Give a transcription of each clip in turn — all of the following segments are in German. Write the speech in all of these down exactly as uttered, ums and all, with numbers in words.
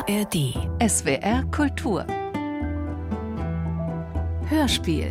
A R D. S W R Kultur. Hörspiel.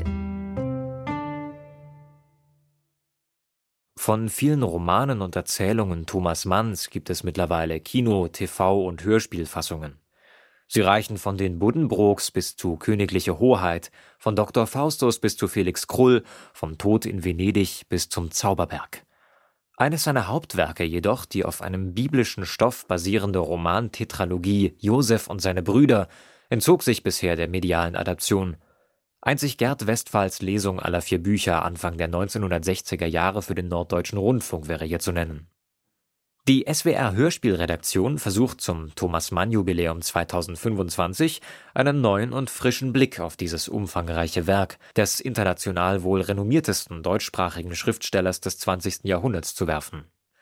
Von vielen Romanen und Erzählungen Thomas Manns gibt es mittlerweile Kino-, T V- und Hörspielfassungen. Sie reichen von den Buddenbrooks bis zu Königliche Hoheit, von Doktor Faustus bis zu Felix Krull, vom Tod in Venedig bis zum Zauberberg. Eines seiner Hauptwerke jedoch, die auf einem biblischen Stoff basierende Roman-Tetralogie Josef und seine Brüder, entzog sich bisher der medialen Adaption. Einzig Gerd Westphals Lesung aller vier Bücher Anfang der neunzehnhundertsechziger Jahre für den Norddeutschen Rundfunk wäre hier zu nennen. Die S W R-Hörspielredaktion versucht zum Thomas-Mann-Jubiläum zweitausendfünfundzwanzig einen neuen und frischen Blick auf dieses umfangreiche Werk des international wohl renommiertesten deutschsprachigen Schriftstellers des zwanzigsten Jahrhunderts zu werfen.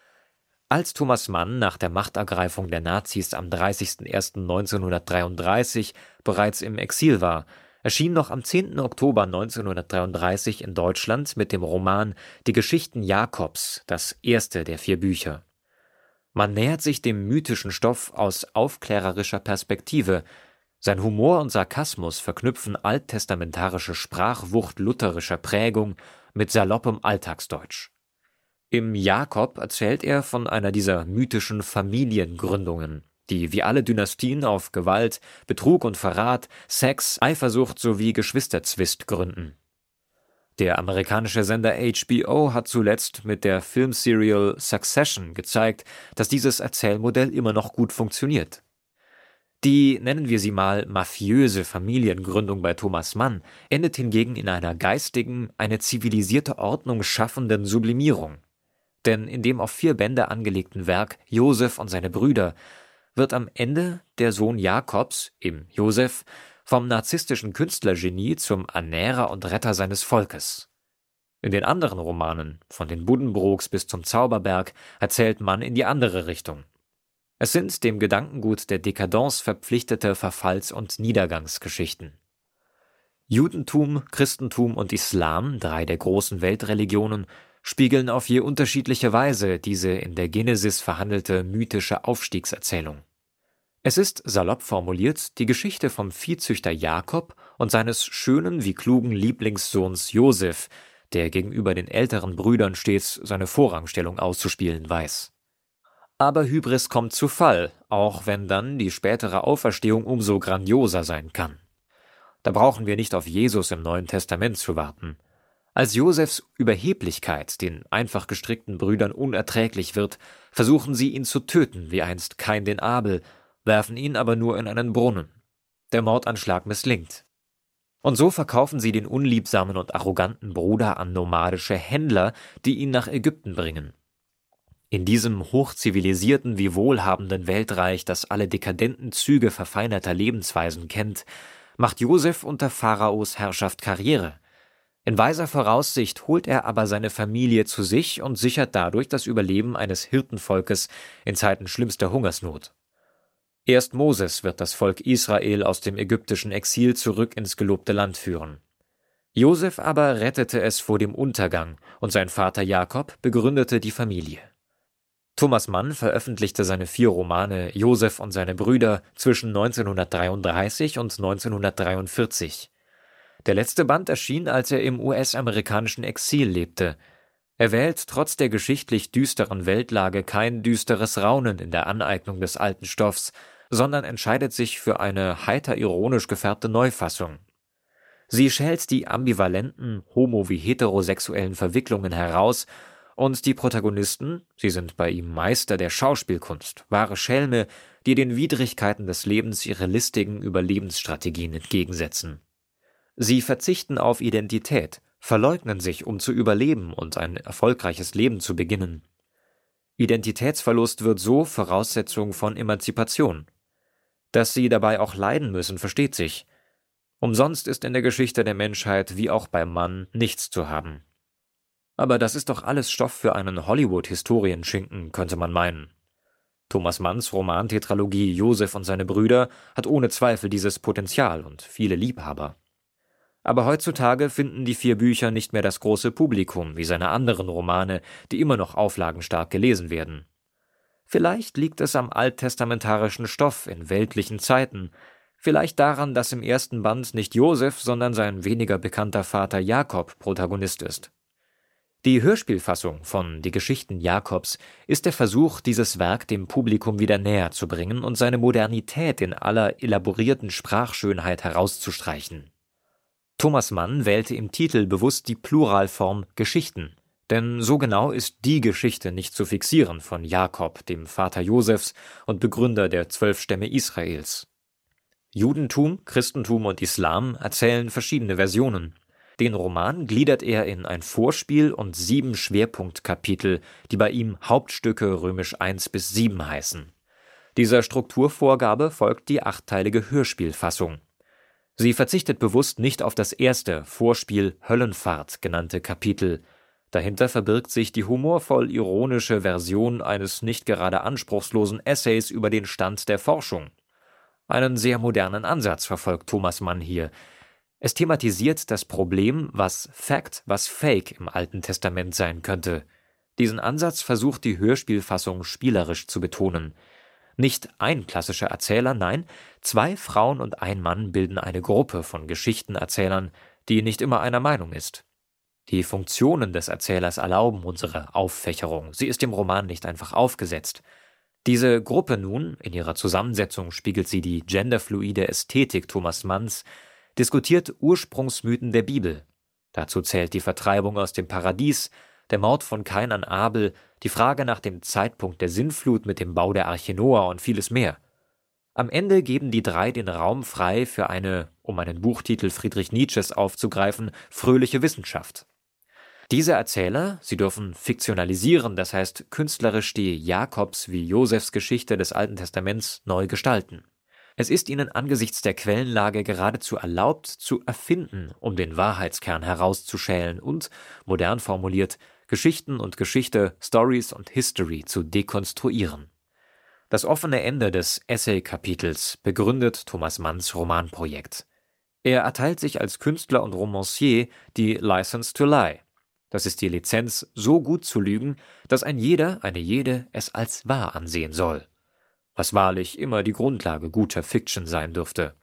Als Thomas Mann nach der Machtergreifung der Nazis am dreißigsten ersten neunzehnhundertdreiunddreißig bereits im Exil war, erschien noch am zehnten Oktober neunzehnhundertdreiunddreißig in Deutschland mit dem Roman Die Geschichten Jakobs, das erste der vier Bücher. Man nähert sich dem mythischen Stoff aus aufklärerischer Perspektive. Sein Humor und Sarkasmus verknüpfen alttestamentarische Sprachwucht lutherischer Prägung mit saloppem Alltagsdeutsch. Im Jakob erzählt er von einer dieser mythischen Familiengründungen, die wie alle Dynastien auf Gewalt, Betrug und Verrat, Sex, Eifersucht sowie Geschwisterzwist gründen. Der amerikanische Sender H B O hat zuletzt mit der Filmserial Succession gezeigt, dass dieses Erzählmodell immer noch gut funktioniert. Die, nennen wir sie mal, mafiöse Familiengründung bei Thomas Mann endet hingegen in einer geistigen, eine zivilisierte Ordnung schaffenden Sublimierung. Denn in dem auf vier Bände angelegten Werk Josef und seine Brüder wird am Ende der Sohn Jakobs, im Josef, vom narzisstischen Künstlergenie zum Ernährer und Retter seines Volkes. In den anderen Romanen, von den Buddenbrooks bis zum Zauberberg, erzählt Mann in die andere Richtung. Es sind dem Gedankengut der Dekadence verpflichtete Verfalls- und Niedergangsgeschichten. Judentum, Christentum und Islam, drei der großen Weltreligionen, spiegeln auf je unterschiedliche Weise diese in der Genesis verhandelte mythische Aufstiegserzählung. Es ist, salopp formuliert, die Geschichte vom Viehzüchter Jakob und seines schönen wie klugen Lieblingssohns Josef, der gegenüber den älteren Brüdern stets seine Vorrangstellung auszuspielen weiß. Aber Hybris kommt zu Fall, auch wenn dann die spätere Auferstehung umso grandioser sein kann. Da brauchen wir nicht auf Jesus im Neuen Testament zu warten. Als Josefs Überheblichkeit den einfach gestrickten Brüdern unerträglich wird, versuchen sie ihn zu töten, wie einst Kain den Abel, werfen ihn aber nur in einen Brunnen. Der Mordanschlag misslingt. Und so verkaufen sie den unliebsamen und arroganten Bruder an nomadische Händler, die ihn nach Ägypten bringen. In diesem hochzivilisierten wie wohlhabenden Weltreich, das alle dekadenten Züge verfeinerter Lebensweisen kennt, macht Josef unter Pharaos Herrschaft Karriere. In weiser Voraussicht holt er aber seine Familie zu sich und sichert dadurch das Überleben eines Hirtenvolkes in Zeiten schlimmster Hungersnot. Erst Moses wird das Volk Israel aus dem ägyptischen Exil zurück ins gelobte Land führen. Josef aber rettete es vor dem Untergang und sein Vater Jakob begründete die Familie. Thomas Mann veröffentlichte seine vier Romane Josef und seine Brüder zwischen neunzehnhundertdreiunddreißig und neunzehnhundertdreiundvierzig. Der letzte Band erschien, als er im U S-amerikanischen Exil lebte. Er wählt trotz der geschichtlich düsteren Weltlage kein düsteres Raunen in der Aneignung des alten Stoffs, sondern entscheidet sich für eine heiter ironisch gefärbte Neufassung. Sie schält die ambivalenten homo- wie heterosexuellen Verwicklungen heraus und die Protagonisten, sie sind bei ihm Meister der Schauspielkunst, wahre Schelme, die den Widrigkeiten des Lebens ihre listigen Überlebensstrategien entgegensetzen. Sie verzichten auf Identität, verleugnen sich, um zu überleben und ein erfolgreiches Leben zu beginnen. Identitätsverlust wird so Voraussetzung von Emanzipation. Dass sie dabei auch leiden müssen, versteht sich. Umsonst ist in der Geschichte der Menschheit wie auch beim Mann nichts zu haben. Aber das ist doch alles Stoff für einen Hollywood-Historienschinken, könnte man meinen. Thomas Manns Romantetralogie Josef und seine Brüder hat ohne Zweifel dieses Potenzial und viele Liebhaber. Aber heutzutage finden die vier Bücher nicht mehr das große Publikum wie seine anderen Romane, die immer noch auflagenstark gelesen werden. Vielleicht liegt es am alttestamentarischen Stoff in weltlichen Zeiten, vielleicht daran, dass im ersten Band nicht Josef, sondern sein weniger bekannter Vater Jakob Protagonist ist. Die Hörspielfassung von Die Geschichten Jakobs ist der Versuch, dieses Werk dem Publikum wieder näher zu bringen und seine Modernität in aller elaborierten Sprachschönheit herauszustreichen. Thomas Mann wählte im Titel bewusst die Pluralform Geschichten, denn so genau ist die Geschichte nicht zu fixieren von Jakob, dem Vater Josefs und Begründer der zwölf Stämme Israels. Judentum, Christentum und Islam erzählen verschiedene Versionen. Den Roman gliedert er in ein Vorspiel und sieben Schwerpunktkapitel, die bei ihm Hauptstücke römisch eins bis sieben heißen. Dieser Strukturvorgabe folgt die achtteilige Hörspielfassung. Sie verzichtet bewusst nicht auf das erste Vorspiel Höllenfahrt genannte Kapitel. Dahinter verbirgt sich die humorvoll ironische Version eines nicht gerade anspruchslosen Essays über den Stand der Forschung. Einen sehr modernen Ansatz verfolgt Thomas Mann hier. Es thematisiert das Problem, was Fact, was Fake im Alten Testament sein könnte. Diesen Ansatz versucht die Hörspielfassung spielerisch zu betonen. Nicht ein klassischer Erzähler, nein, zwei Frauen und ein Mann bilden eine Gruppe von Geschichtenerzählern, die nicht immer einer Meinung ist. Die Funktionen des Erzählers erlauben unsere Auffächerung, sie ist im Roman nicht einfach aufgesetzt. Diese Gruppe nun, in ihrer Zusammensetzung spiegelt sie die genderfluide Ästhetik Thomas Manns, diskutiert Ursprungsmythen der Bibel. Dazu zählt die Vertreibung aus dem Paradies, der Mord von Kain an Abel, die Frage nach dem Zeitpunkt der Sintflut mit dem Bau der Arche Noah und vieles mehr. Am Ende geben die drei den Raum frei für eine, um einen Buchtitel Friedrich Nietzsches aufzugreifen, fröhliche Wissenschaft. Diese Erzähler, sie dürfen fiktionalisieren, das heißt künstlerisch die Jakobs- wie Josefs Geschichte des Alten Testaments neu gestalten. Es ist ihnen angesichts der Quellenlage geradezu erlaubt, zu erfinden, um den Wahrheitskern herauszuschälen und, modern formuliert, Geschichten und Geschichte, Stories und History zu dekonstruieren. Das offene Ende des Essay-Kapitels begründet Thomas Manns Romanprojekt. Er erteilt sich als Künstler und Romancier die License to Lie. Das ist die Lizenz, so gut zu lügen, dass ein jeder, eine jede es als wahr ansehen soll. Was wahrlich immer die Grundlage guter Fiction sein dürfte.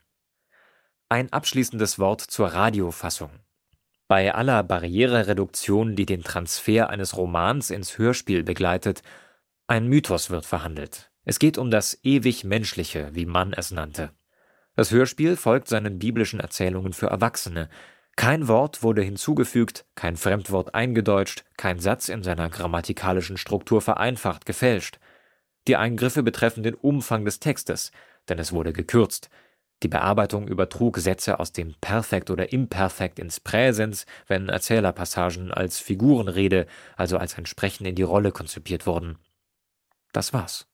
Ein abschließendes Wort zur Radiofassung. Bei aller Barrierereduktion, die den Transfer eines Romans ins Hörspiel begleitet, ein Mythos wird verhandelt. Es geht um das ewig Menschliche, wie Mann es nannte. Das Hörspiel folgt seinen biblischen Erzählungen für Erwachsene. Kein Wort wurde hinzugefügt, kein Fremdwort eingedeutscht, kein Satz in seiner grammatikalischen Struktur vereinfacht, gefälscht. Die Eingriffe betreffen den Umfang des Textes, denn es wurde gekürzt. Die Bearbeitung übertrug Sätze aus dem Perfekt oder Imperfekt ins Präsens, wenn Erzählerpassagen als Figurenrede, also als ein Sprechen in die Rolle konzipiert wurden. Das war's.